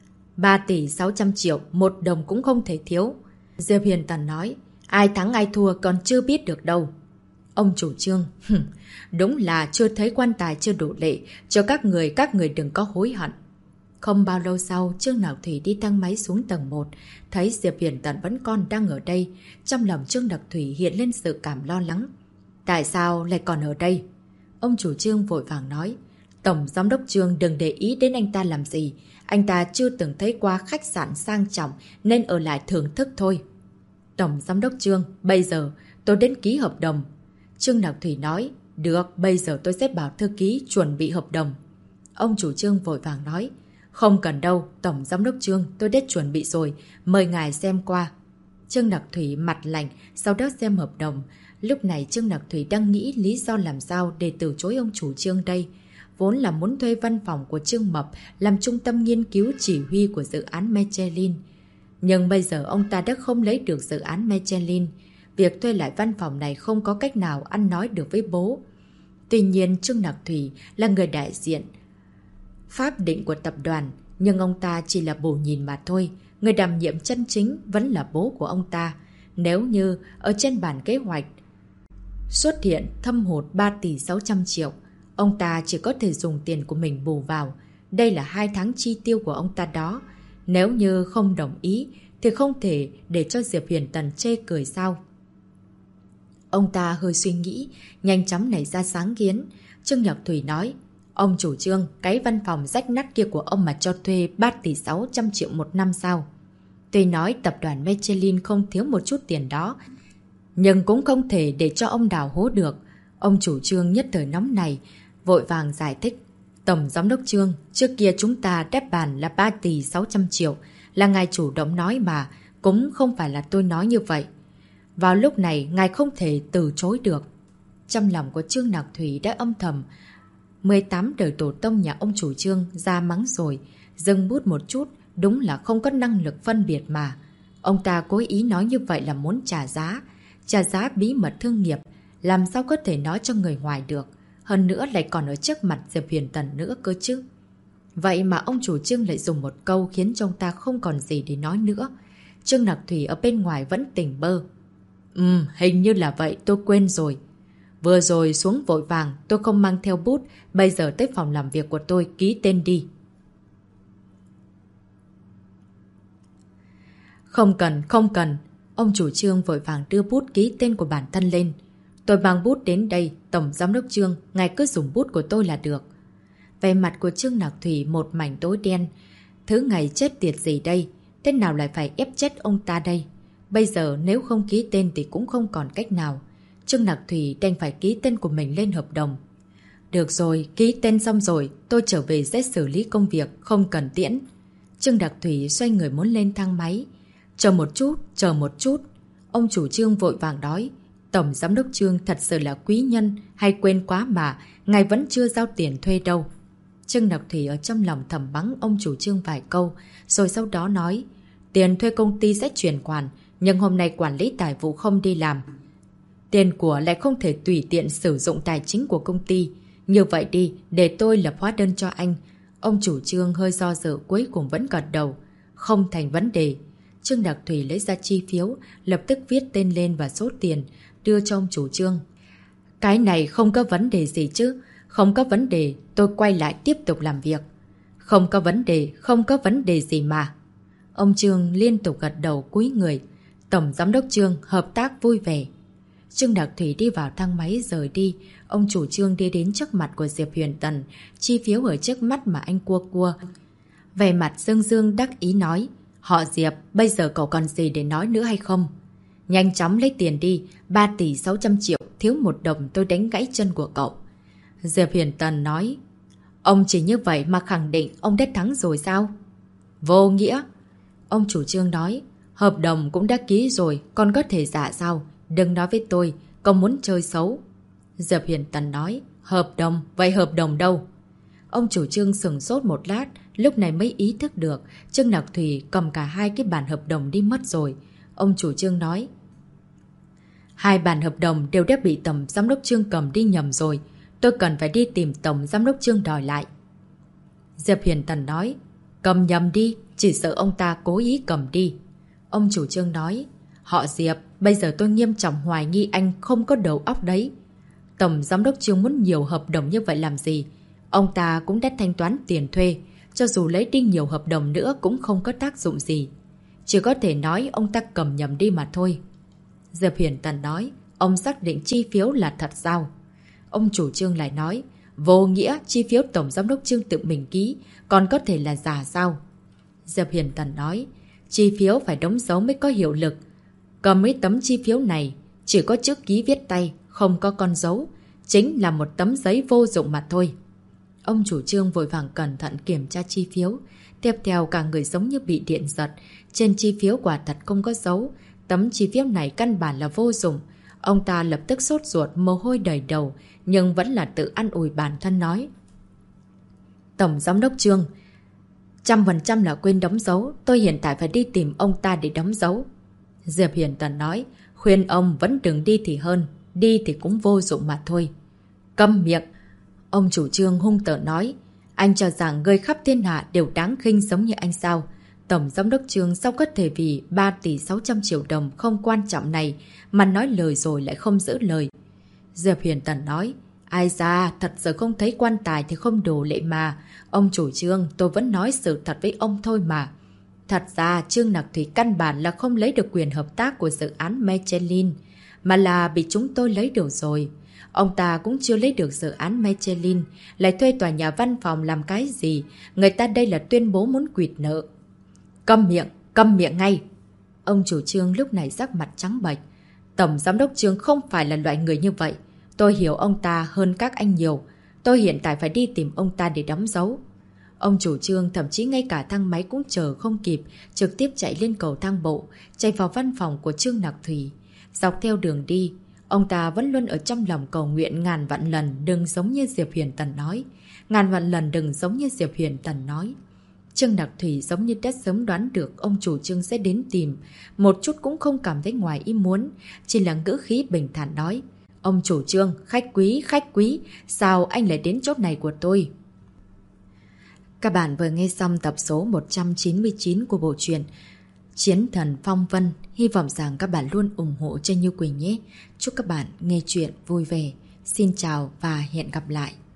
3 tỷ 600 triệu, một đồng cũng không thể thiếu. Diệp Huyền Tần nói, ai thắng ai thua còn chưa biết được đâu. Ông chủ Trương, đúng là chưa thấy quan tài chưa đổ lệ, cho các người đừng có hối hận. Không bao lâu sau, Trương Nặc Thủy đi thang máy xuống tầng 1, thấy Diệp Huyền Tần vẫn còn đang ở đây. Trong lòng Trương Nặc Thủy hiện lên sự cảm lo lắng. Tại sao lại còn ở đây? Ông chủ Trương vội vàng nói, Tổng Giám đốc Trương đừng để ý đến anh ta làm gì. Anh ta chưa từng thấy qua khách sạn sang trọng nên ở lại thưởng thức thôi. Tổng Giám đốc Trương, bây giờ tôi đến ký hợp đồng. Trương Nặc Thủy nói, được, bây giờ tôi sẽ bảo thư ký chuẩn bị hợp đồng. Ông chủ Trương vội vàng nói, không cần đâu, Tổng Giám đốc Trương, tôi đã chuẩn bị rồi, mời ngài xem qua. Trương Nặc Thủy mặt lạnh, sau đó xem hợp đồng. Lúc này Trương Nặc Thủy đang nghĩ lý do làm sao để từ chối ông chủ Trương đây. Vốn là muốn thuê văn phòng của Trương Mập làm trung tâm nghiên cứu chỉ huy của dự án Michelin. Nhưng bây giờ ông ta đã không lấy được dự án Michelin. Việc thuê lại văn phòng này không có cách nào ăn nói được với bố. Tuy nhiên Trương Nặc Thủy là người đại diện pháp định của tập đoàn, nhưng ông ta chỉ là bù nhìn mà thôi. Người đảm nhiệm chân chính vẫn là bố của ông ta. Nếu như ở trên bản kế hoạch xuất hiện thâm hụt 3 tỷ 600 triệu, ông ta chỉ có thể dùng tiền của mình bù vào. Đây là 2 tháng chi tiêu của ông ta đó. Nếu như không đồng ý thì không thể để cho Diệp Huyền Tần chê cười sao? Ông ta hơi suy nghĩ, nhanh chóng nảy ra sáng kiến. Trương Nặc Thủy nói, ông chủ Trương, cái văn phòng rách nát kia của ông mà cho thuê 3 tỷ 600 triệu một năm sao? Tuy nói tập đoàn Michelin không thiếu một chút tiền đó, nhưng cũng không thể để cho ông đào hố được. Ông chủ Trương nhất thời nóng này, vội vàng giải thích. Tổng Giám đốc Trương, trước kia chúng ta đáp bàn là 3 tỷ 600 triệu, là ngài chủ động nói mà, cũng không phải là tôi nói như vậy. Vào lúc này, ngài không thể từ chối được. Trong lòng của Trương Nặc Thủy đã âm thầm 18 đời tổ tông nhà ông chủ Trương ra mắng rồi, dừng bút một chút, đúng là không có năng lực phân biệt mà. Ông ta cố ý nói như vậy là muốn trả giá bí mật thương nghiệp, làm sao có thể nói cho người ngoài được, hơn nữa lại còn ở trước mặt Diệp Huyền Tần nữa cơ chứ. Vậy mà ông chủ Trương lại dùng một câu khiến cho ông ta không còn gì để nói nữa. Trương Nặc Thủy ở bên ngoài vẫn tỉnh bơ. Hình như là vậy, tôi quên rồi. Vừa rồi xuống vội vàng, tôi không mang theo bút, bây giờ tới phòng làm việc của tôi ký tên đi. Không cần. Ông chủ Trương vội vàng đưa bút ký tên của bản thân lên. Tôi mang bút đến đây, Tổng Giám đốc Trương, ngài cứ dùng bút của tôi là được. Về mặt của Trương Nặc Thủy một mảnh tối đen. Thứ ngày chết tiệt gì đây? Thế nào lại phải ép chết ông ta đây? Bây giờ nếu không ký tên thì cũng không còn cách nào. Trương Nặc Thủy đành phải ký tên của mình lên hợp đồng. Được rồi, ký tên xong rồi, tôi trở về sẽ xử lý công việc, không cần tiễn. Trương Đặc Thủy xoay người muốn lên thang máy. Chờ một chút, chờ một chút. Ông chủ Trương vội vàng nói. Tổng giám đốc Trương thật sự là quý nhân, hay quên quá mà, ngài vẫn chưa giao tiền thuê đâu. Trương Đặc Thủy ở trong lòng thầm mắng ông chủ Trương vài câu, rồi sau đó nói. Tiền thuê công ty sẽ chuyển khoản, nhưng hôm nay quản lý tài vụ không đi làm. Tiền của lại không thể tùy tiện sử dụng tài chính của công ty. Như vậy đi, để tôi lập hóa đơn cho anh. Ông chủ Trương hơi do dự cuối cùng vẫn gật đầu. Không thành vấn đề. Trương Đặc Thủy lấy ra chi phiếu, lập tức viết tên lên và số tiền, đưa cho ông chủ Trương. Cái này không có vấn đề gì chứ. Không có vấn đề, tôi quay lại tiếp tục làm việc. Không có vấn đề gì mà. Ông Trương liên tục gật đầu cúi người. Tổng giám đốc Trương hợp tác vui vẻ. Trương Đặc Thủy đi vào thang máy rời đi. Ông chủ Trương đi đến trước mặt của Diệp Huyền Tần. Chi phiếu ở trước mắt mà anh cua. Vẻ mặt dương dương đắc ý nói. Họ Diệp, bây giờ cậu còn gì để nói nữa hay không? Nhanh chóng lấy tiền đi. 3 tỷ 600 triệu, thiếu 1 đồng tôi đánh gãy chân của cậu. Diệp Huyền Tần nói. Ông chỉ như vậy mà khẳng định ông đã thắng rồi sao? Vô nghĩa. Ông chủ Trương nói. Hợp đồng cũng đã ký rồi, còn có thể giả sao? Đừng nói với tôi, cậu muốn chơi xấu. Diệp Huyền Tần nói. Hợp đồng? Vậy hợp đồng đâu? Ông chủ Trương sửng sốt một lát, lúc này mới ý thức được. Trương Đặc Thủy cầm cả 2 cái bản hợp đồng đi mất rồi. Ông chủ Trương nói. 2 bản hợp đồng đều đã bị tổng giám đốc Trương cầm đi nhầm rồi. Tôi cần phải đi tìm tổng giám đốc Trương đòi lại. Diệp Huyền Tần nói. Cầm nhầm đi, chỉ sợ ông ta cố ý cầm đi. Ông chủ Trương nói. Họ Diệp, bây giờ tôi nghiêm trọng hoài nghi anh không có đầu óc đấy. Tổng giám đốc Trương muốn nhiều hợp đồng như vậy làm gì? Ông ta cũng đã thanh toán tiền thuê. Cho dù lấy đi nhiều hợp đồng nữa cũng không có tác dụng gì. Chỉ có thể nói ông ta cầm nhầm đi mà thôi. Diệp Huyền Tần nói. Ông xác định chi phiếu là thật sao? Ông chủ Trương lại nói. Vô nghĩa, chi phiếu tổng giám đốc Trương tự mình ký, còn có thể là giả sao? Diệp Huyền Tần nói. Chi phiếu phải đóng dấu mới có hiệu lực. Còn mấy tấm chi phiếu này chỉ có chữ ký viết tay, không có con dấu. Chính là một tấm giấy vô dụng mà thôi. Ông chủ Trương vội vàng cẩn thận kiểm tra chi phiếu. Tiếp theo cả người giống như bị điện giật. Trên chi phiếu quả thật không có dấu. Tấm chi phiếu này căn bản là vô dụng. Ông ta lập tức sốt ruột, mồ hôi đầy đầu, nhưng vẫn là tự an ủi bản thân nói. Tổng giám đốc Trương, 100% là quên đóng dấu. Tôi hiện tại phải đi tìm ông ta để đóng dấu. Diệp Hiền Tần nói. Khuyên ông vẫn đừng đi thì hơn. Đi thì cũng vô dụng mà thôi. Câm miệng. Ông chủ Trương hung tợn nói. Anh cho rằng người khắp thiên hạ đều đáng khinh giống như anh sao? Tổng giám đốc Trương sao có thể vì 3 tỷ 600 triệu đồng không quan trọng này mà nói lời rồi lại không giữ lời? Diệp Huyền Tần nói. Ai ra, thật sự không thấy quan tài thì không đổ lệ mà. Ông chủ Trương, tôi vẫn nói sự thật với ông thôi mà. Thật ra, Trương Đặc Thủy căn bản là không lấy được quyền hợp tác của dự án Michelin, mà là bị chúng tôi lấy được rồi. Ông ta cũng chưa lấy được dự án Michelin, lại thuê tòa nhà văn phòng làm cái gì? Người ta đây là tuyên bố muốn quỵt nợ. Câm miệng ngay. Ông chủ Trương lúc này sắc mặt trắng bệch. Tổng giám đốc Trương không phải là loại người như vậy. Tôi hiểu ông ta hơn các anh nhiều. Tôi hiện tại phải đi tìm ông ta để đóng dấu. Ông chủ Trương thậm chí ngay cả thang máy cũng chờ không kịp, trực tiếp chạy lên cầu thang bộ, chạy vào văn phòng của Trương Đặc Thủy. Dọc theo đường đi, ông ta vẫn luôn ở trong lòng cầu nguyện ngàn vạn lần đừng giống như Diệp Huyền Tần nói. Ngàn vạn lần đừng giống như Diệp Huyền Tần nói. Trương Đặc Thủy giống như đã sớm đoán được ông chủ Trương sẽ đến tìm. Một chút cũng không cảm thấy ngoài ý muốn, chỉ là ngữ khí bình thản nói. Ông chủ Trương, khách quý, sao anh lại đến chốt này của tôi? Các bạn vừa nghe xong tập số 199 của bộ truyện Chiến Thần Phong Vân. Hy vọng rằng các bạn luôn ủng hộ cho Như Quỳnh nhé. Chúc các bạn nghe chuyện vui vẻ. Xin chào và hẹn gặp lại.